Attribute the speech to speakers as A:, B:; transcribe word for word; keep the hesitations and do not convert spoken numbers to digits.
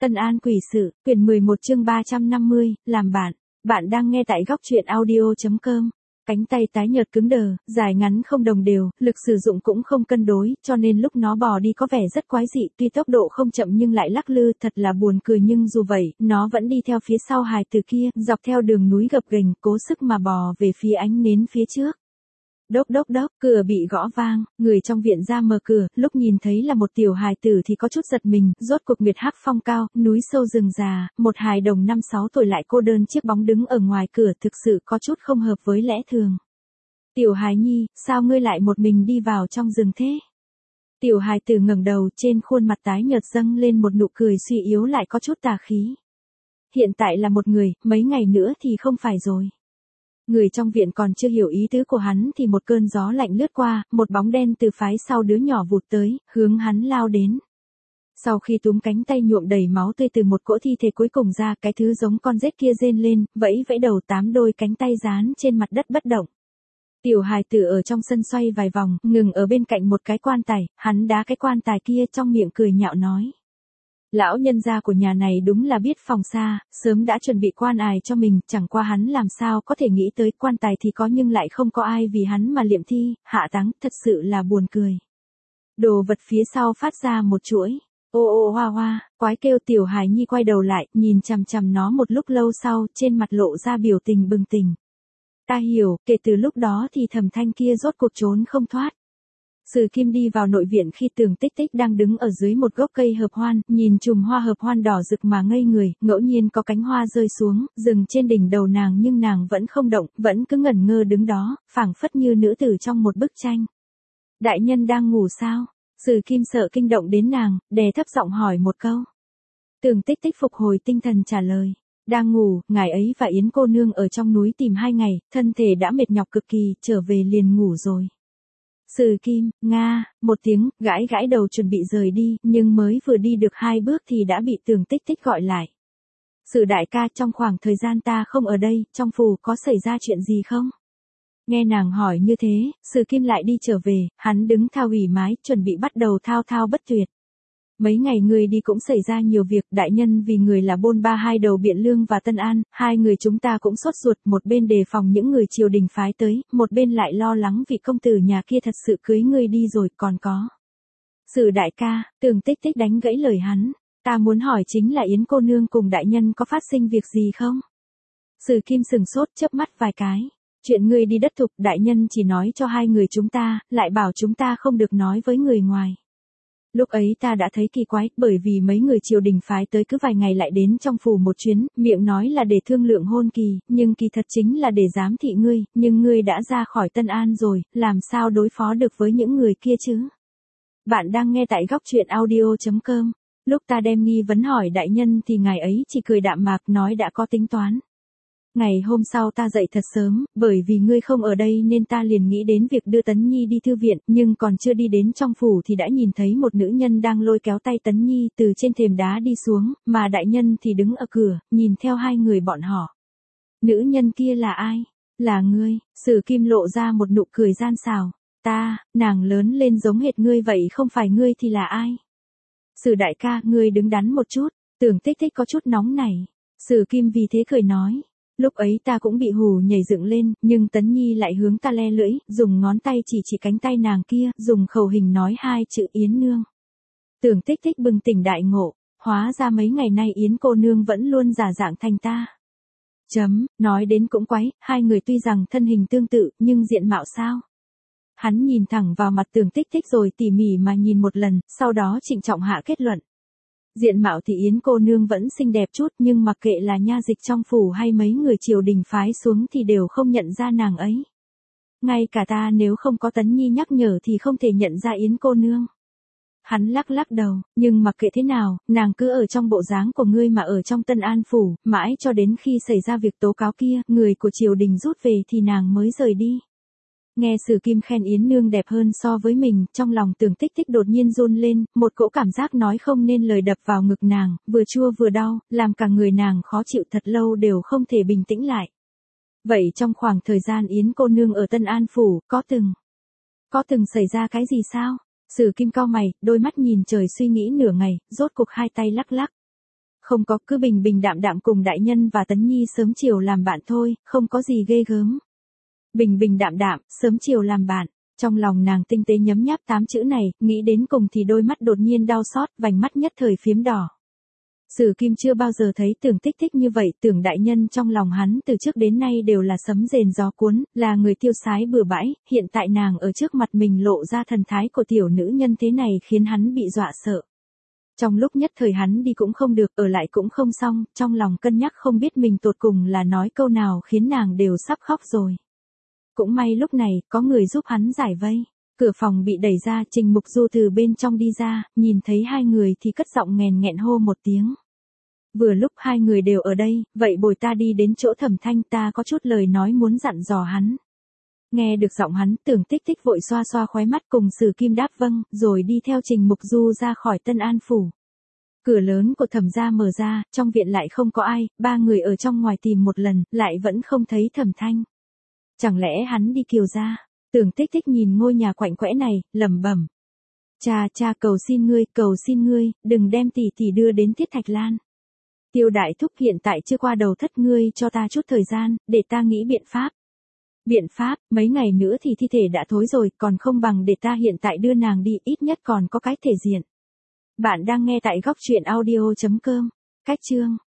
A: Tân An quỷ sự, quyển mười một chương ba trăm năm mươi, làm bạn. Bạn đang nghe tại góc truyện audio chấm com. Cánh tay tái nhợt cứng đờ, dài ngắn không đồng đều, lực sử dụng cũng không cân đối, cho nên lúc nó bò đi có vẻ rất quái dị, tuy tốc độ không chậm nhưng lại lắc lư, thật là buồn cười, nhưng dù vậy, nó vẫn đi theo phía sau hài tử kia, dọc theo đường núi gập ghềnh, cố sức mà bò về phía ánh nến phía trước. Đốc đốc đốc, cửa bị gõ vang, người trong viện ra mở cửa, lúc nhìn thấy là một tiểu hài tử thì có chút giật mình, rốt cuộc Nguyệt Hắc phong cao, núi sâu rừng già, một hài đồng năm sáu tuổi lại cô đơn chiếc bóng đứng ở ngoài cửa, thực sự có chút không hợp với lẽ thường. Tiểu hài nhi, sao ngươi lại một mình đi vào trong rừng thế? Tiểu hài tử ngẩng đầu, trên khuôn mặt tái nhợt dâng lên một nụ cười suy yếu lại có chút tà khí. Hiện tại là một người, mấy ngày nữa thì không phải rồi. Người trong viện còn chưa hiểu ý tứ của hắn thì một cơn gió lạnh lướt qua, một bóng đen từ phái sau đứa nhỏ vụt tới, hướng hắn lao đến. Sau khi túm cánh tay nhuộm đầy máu tươi từ một cỗ thi thể cuối cùng ra, cái thứ giống con rết kia rên lên, vẫy vẫy đầu, tám đôi cánh tay dán trên mặt đất bất động. Tiểu hài tử ở trong sân xoay vài vòng, ngừng ở bên cạnh một cái quan tài, hắn đá cái quan tài kia, trong miệng cười nhạo nói. Lão nhân gia của nhà này đúng là biết phòng xa, sớm đã chuẩn bị quan ải cho mình, chẳng qua hắn làm sao có thể nghĩ tới quan tài thì có nhưng lại không có ai vì hắn mà liệm thi, hạ táng, thật sự là buồn cười. Đồ vật phía sau phát ra một chuỗi, ô ô hoa hoa, quái kêu. Tiểu hài nhi quay đầu lại, nhìn chằm chằm nó một lúc lâu sau, trên mặt lộ ra biểu tình bừng tỉnh. Ta hiểu, kể từ lúc đó thì Thẩm Thanh kia rốt cuộc trốn không thoát. Sử Kim đi vào nội viện khi Tường Tích Tích đang đứng ở dưới một gốc cây hợp hoan, nhìn chùm hoa hợp hoan đỏ rực mà ngây người, ngẫu nhiên có cánh hoa rơi xuống, dừng trên đỉnh đầu nàng nhưng nàng vẫn không động, vẫn cứ ngẩn ngơ đứng đó, phảng phất như nữ tử trong một bức tranh. Đại nhân đang ngủ sao? Sử Kim sợ kinh động đến nàng, đè thấp giọng hỏi một câu. Tường Tích Tích phục hồi tinh thần trả lời. Đang ngủ, ngài ấy và Yến cô nương ở trong núi tìm hai ngày, thân thể đã mệt nhọc cực kỳ, trở về liền ngủ rồi. Sử Kim, Nga, một tiếng, gãi gãi đầu chuẩn bị rời đi, nhưng mới vừa đi được hai bước thì đã bị Tường Tích Tích gọi lại. Sử đại ca, trong khoảng thời gian ta không ở đây, trong phủ có xảy ra chuyện gì không? Nghe nàng hỏi như thế, Sử Kim lại đi trở về, hắn đứng thao ủy mái, chuẩn bị bắt đầu thao thao bất tuyệt. Mấy ngày người đi cũng xảy ra nhiều việc, đại nhân vì người là bôn ba hai đầu Biện Lương và Tân An, hai người chúng ta cũng sốt ruột, một bên đề phòng những người triều đình phái tới, một bên lại lo lắng vì công tử nhà kia thật sự cưới ngươi đi rồi, còn có. Sử đại ca, Tường Tích Tích đánh gãy lời hắn, ta muốn hỏi chính là Yến cô nương cùng đại nhân có phát sinh việc gì không? Sử Kim sừng sốt, chớp mắt vài cái. Chuyện ngươi đi đất thục, đại nhân chỉ nói cho hai người chúng ta, lại bảo chúng ta không được nói với người ngoài. Lúc ấy ta đã thấy kỳ quái, bởi vì mấy người triều đình phái tới cứ vài ngày lại đến trong phủ một chuyến, miệng nói là để thương lượng hôn kỳ, nhưng kỳ thật chính là để giám thị ngươi, nhưng ngươi đã ra khỏi Tân An rồi, làm sao đối phó được với những người kia chứ? Bạn đang nghe tại góc truyện audio chấm com. Lúc ta đem nghi vấn hỏi đại nhân thì ngài ấy chỉ cười đạm mạc nói đã có tính toán. Ngày hôm sau ta dậy thật sớm, bởi vì ngươi không ở đây nên ta liền nghĩ đến việc đưa Tấn Nhi đi thư viện, nhưng còn chưa đi đến trong phủ thì đã nhìn thấy một nữ nhân đang lôi kéo tay Tấn Nhi từ trên thềm đá đi xuống, mà đại nhân thì đứng ở cửa, nhìn theo hai người bọn họ. Nữ nhân kia là ai? Là ngươi. Sử Kim lộ ra một nụ cười gian xảo. Ta, nàng lớn lên giống hệt ngươi vậy, không phải ngươi thì là ai? Sử đại ca, ngươi đứng đắn một chút. Tường Tích Tích có chút nóng nảy. Sử Kim vì thế cười nói. Lúc ấy ta cũng bị hù nhảy dựng lên, nhưng Tấn Nhi lại hướng ta le lưỡi, dùng ngón tay chỉ chỉ cánh tay nàng kia, dùng khẩu hình nói hai chữ Yến nương. Tường Tích Tích bừng tỉnh đại ngộ, hóa ra mấy ngày nay Yến cô nương vẫn luôn giả dạng thành ta. Chấm, nói đến cũng quái, hai người tuy rằng thân hình tương tự, nhưng diện mạo sao? Hắn nhìn thẳng vào mặt Tường Tích Tích rồi tỉ mỉ mà nhìn một lần, sau đó trịnh trọng hạ kết luận. Diện mạo thì Yến cô nương vẫn xinh đẹp chút, nhưng mặc kệ là nha dịch trong phủ hay mấy người triều đình phái xuống thì đều không nhận ra nàng ấy. Ngay cả ta nếu không có Tấn Nhi nhắc nhở thì không thể nhận ra Yến cô nương. Hắn lắc lắc đầu, nhưng mặc kệ thế nào, nàng cứ ở trong bộ dáng của ngươi mà ở trong Tân An phủ, mãi cho đến khi xảy ra việc tố cáo kia, người của triều đình rút về thì nàng mới rời đi. Nghe Sử Kim khen Yến nương đẹp hơn so với mình, trong lòng Tường Tích Tích đột nhiên run lên, một cỗ cảm giác nói không nên lời đập vào ngực nàng, vừa chua vừa đau, làm cả người nàng khó chịu thật lâu đều không thể bình tĩnh lại. Vậy trong khoảng thời gian Yến cô nương ở Tân An phủ, có từng, có từng xảy ra cái gì sao? Sử Kim cau mày, đôi mắt nhìn trời suy nghĩ nửa ngày, rốt cục hai tay lắc lắc. Không có, cứ bình bình đạm đạm cùng đại nhân và Tấn Nhi sớm chiều làm bạn thôi, không có gì ghê gớm. Bình bình đạm đạm, sớm chiều làm bạn. Trong lòng nàng tinh tế nhấm nháp tám chữ này, nghĩ đến cùng thì đôi mắt đột nhiên đau xót, vành mắt nhất thời phiếm đỏ. Sử Kim chưa bao giờ thấy Tưởng Tích Tích như vậy, Tưởng đại nhân trong lòng hắn từ trước đến nay đều là sấm rền gió cuốn, là người tiêu sái bừa bãi, hiện tại nàng ở trước mặt mình lộ ra thần thái của tiểu nữ nhân thế này khiến hắn bị dọa sợ. Trong lúc nhất thời hắn đi cũng không được, ở lại cũng không xong, trong lòng cân nhắc không biết mình tột cùng là nói câu nào khiến nàng đều sắp khóc rồi. Cũng may lúc này, có người giúp hắn giải vây. Cửa phòng bị đẩy ra, Trình Mục Du từ bên trong đi ra, nhìn thấy hai người thì cất giọng nghèn nghẹn hô một tiếng. Vừa lúc hai người đều ở đây, vậy bồi ta đi đến chỗ Thẩm Thanh, ta có chút lời nói muốn dặn dò hắn. Nghe được giọng hắn, Tưởng Tích Tích vội xoa xoa khóe mắt cùng Sử Kim đáp vâng, rồi đi theo Trình Mục Du ra khỏi Tân An Phủ. Cửa lớn của Thẩm gia mở ra, trong viện lại không có ai, ba người ở trong ngoài tìm một lần, lại vẫn không thấy Thẩm Thanh. Chẳng lẽ hắn đi Kiều gia? Tưởng Tích Tích nhìn ngôi nhà quạnh quẽ này, lẩm bẩm. Cha cha cầu xin ngươi, cầu xin ngươi, đừng đem tỷ tỷ đưa đến Tiết Thạch Lan. Tiêu đại thúc hiện tại chưa qua đầu thất, ngươi cho ta chút thời gian, để ta nghĩ biện pháp. Biện pháp, mấy ngày nữa thì thi thể đã thối rồi, còn không bằng để ta hiện tại đưa nàng đi, ít nhất còn có cái thể diện. Bạn đang nghe tại góc truyện audio chấm com. Cách chương